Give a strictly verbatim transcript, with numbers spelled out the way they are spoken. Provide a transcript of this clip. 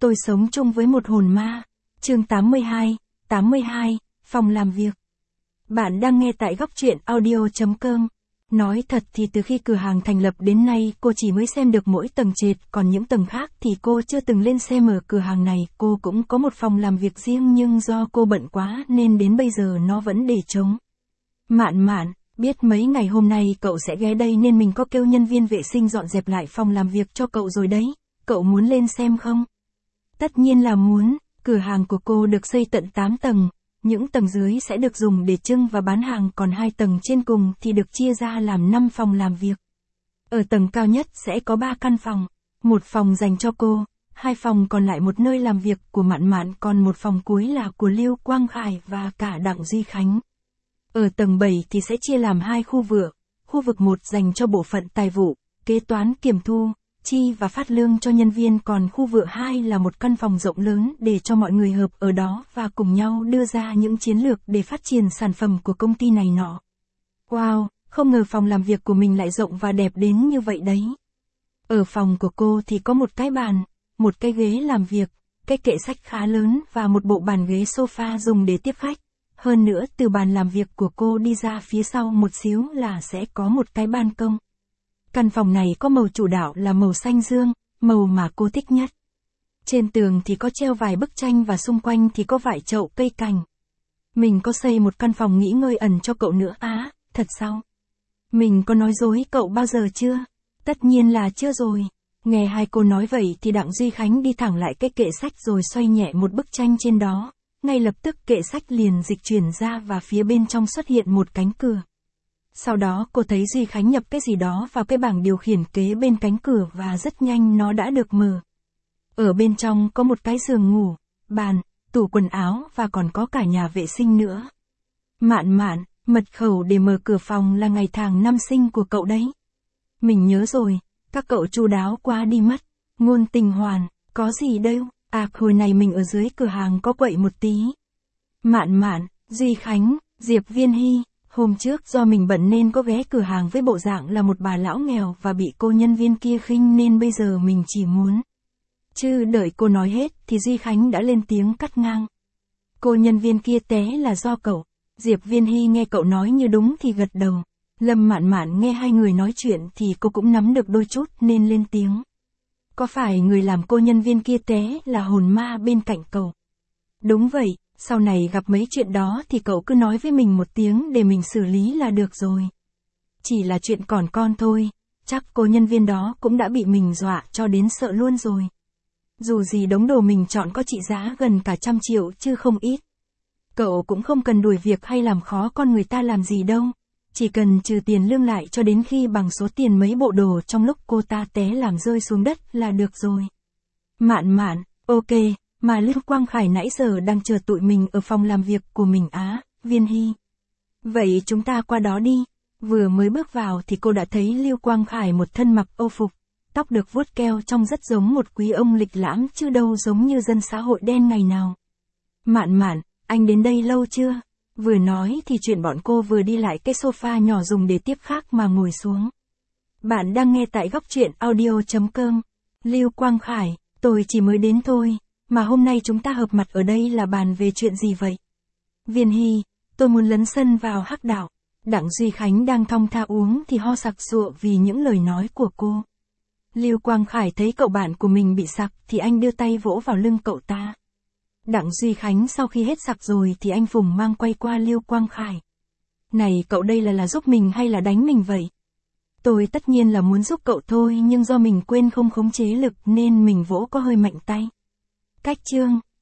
Tôi sống chung với một hồn ma. Chương tám mươi hai, tám mươi hai, phòng làm việc. Bạn đang nghe tại góc truyện audio chấm com. Nói thật thì từ khi cửa hàng thành lập đến nay cô chỉ mới xem được mỗi tầng trệt, còn những tầng khác thì cô chưa từng lên xem. Ở cửa hàng này cô cũng có một phòng làm việc riêng nhưng do cô bận quá nên đến bây giờ nó vẫn để trống. Mạn Mạn, biết mấy ngày hôm nay cậu sẽ ghé đây nên mình có kêu nhân viên vệ sinh dọn dẹp lại phòng làm việc cho cậu rồi đấy. Cậu muốn lên xem không? Tất nhiên là muốn. Cửa hàng của cô được xây tận tám tầng. Những tầng dưới sẽ được dùng để trưng và bán hàng, còn hai tầng trên cùng thì được chia ra làm năm phòng làm việc. Ở tầng cao nhất sẽ có ba căn phòng, một phòng dành cho cô, hai phòng còn lại một nơi làm việc của Mạn Mạn, còn một phòng cuối là của Lưu Quang Khải và cả Đặng Duy Khánh. Ở tầng bảy thì sẽ chia làm hai khu vực, khu vực một dành cho bộ phận tài vụ, kế toán kiểm thu, chi và phát lương cho nhân viên, còn khu vực hai là một căn phòng rộng lớn để cho mọi người hợp ở đó và cùng nhau đưa ra những chiến lược để phát triển sản phẩm của công ty này nọ. Wow, không ngờ phòng làm việc của mình lại rộng và đẹp đến như vậy đấy. Ở phòng của cô thì có một cái bàn, một cái ghế làm việc, cái kệ sách khá lớn và một bộ bàn ghế sofa dùng để tiếp khách. Hơn nữa từ bàn làm việc của cô đi ra phía sau một xíu là sẽ có một cái ban công. Căn phòng này có màu chủ đạo là màu xanh dương, màu mà cô thích nhất. Trên tường thì có treo vài bức tranh và xung quanh thì có vài chậu cây cảnh. Mình có xây một căn phòng nghỉ ngơi ẩn cho cậu nữa á, thật sao? Mình có nói dối cậu bao giờ chưa? Tất nhiên là chưa rồi. Nghe hai cô nói vậy thì Đặng Duy Khánh đi thẳng lại cái kệ sách rồi xoay nhẹ một bức tranh trên đó. Ngay lập tức kệ sách liền dịch chuyển ra và phía bên trong xuất hiện một cánh cửa. Sau đó cô thấy Duy Khánh nhập cái gì đó vào cái bảng điều khiển kế bên cánh cửa và rất nhanh nó đã được mở. Ở bên trong có một cái giường ngủ, bàn, tủ quần áo và còn có cả nhà vệ sinh nữa. Mạn Mạn, mật khẩu để mở cửa phòng là ngày tháng năm sinh của cậu đấy. Mình nhớ rồi, các cậu chu đáo quá đi mất. Ngôn Tình Hoàn, có gì đâu, à hồi này mình ở dưới cửa hàng có quậy một tí. Mạn Mạn, Duy Khánh, Diệp Viên Hy. Hôm trước do mình bận nên có ghé cửa hàng với bộ dạng là một bà lão nghèo và bị cô nhân viên kia khinh nên bây giờ mình chỉ muốn. Chứ đợi cô nói hết thì Duy Khánh đã lên tiếng cắt ngang. Cô nhân viên kia té là do cậu. Diệp Viên Hy nghe cậu nói như đúng thì gật đầu. Lâm Mạn Mạn nghe hai người nói chuyện thì cô cũng nắm được đôi chút nên lên tiếng. Có phải người làm cô nhân viên kia té là hồn ma bên cạnh cậu? Đúng vậy. Sau này gặp mấy chuyện đó thì cậu cứ nói với mình một tiếng để mình xử lý là được rồi. Chỉ là chuyện còn con thôi, chắc cô nhân viên đó cũng đã bị mình dọa cho đến sợ luôn rồi. Dù gì đống đồ mình chọn có trị giá gần cả trăm triệu chứ không ít. Cậu cũng không cần đuổi việc hay làm khó con người ta làm gì đâu. Chỉ cần trừ tiền lương lại cho đến khi bằng số tiền mấy bộ đồ trong lúc cô ta té làm rơi xuống đất là được rồi. Mạn Mạn, ok. Mà Lưu Quang Khải nãy giờ đang chờ tụi mình ở phòng làm việc của mình á, Viên Hy. Vậy chúng ta qua đó đi. Vừa mới bước vào thì cô đã thấy Lưu Quang Khải một thân mặc âu phục, tóc được vuốt keo trông rất giống một quý ông lịch lãm chứ đâu giống như dân xã hội đen ngày nào. Mạn Mạn, anh đến đây lâu chưa? Vừa nói thì chuyện bọn cô vừa đi lại cái sofa nhỏ dùng để tiếp khác mà ngồi xuống. Bạn đang nghe tại góc truyện audio chấm com. Lưu Quang Khải, tôi chỉ mới đến thôi. Mà hôm nay chúng ta hợp mặt ở đây là bàn về chuyện gì vậy? Viên Hy, tôi muốn lấn sân vào hắc đạo. Đặng Duy Khánh đang thong thả uống thì ho sặc sụa vì những lời nói của cô. Lưu Quang Khải thấy cậu bạn của mình bị sặc thì anh đưa tay vỗ vào lưng cậu ta. Đặng Duy Khánh sau khi hết sặc rồi thì anh vùng mang quay qua Lưu Quang Khải. Này cậu đây là là giúp mình hay là đánh mình vậy? Tôi tất nhiên là muốn giúp cậu thôi nhưng do mình quên không khống chế lực nên mình vỗ có hơi mạnh tay. Cách chương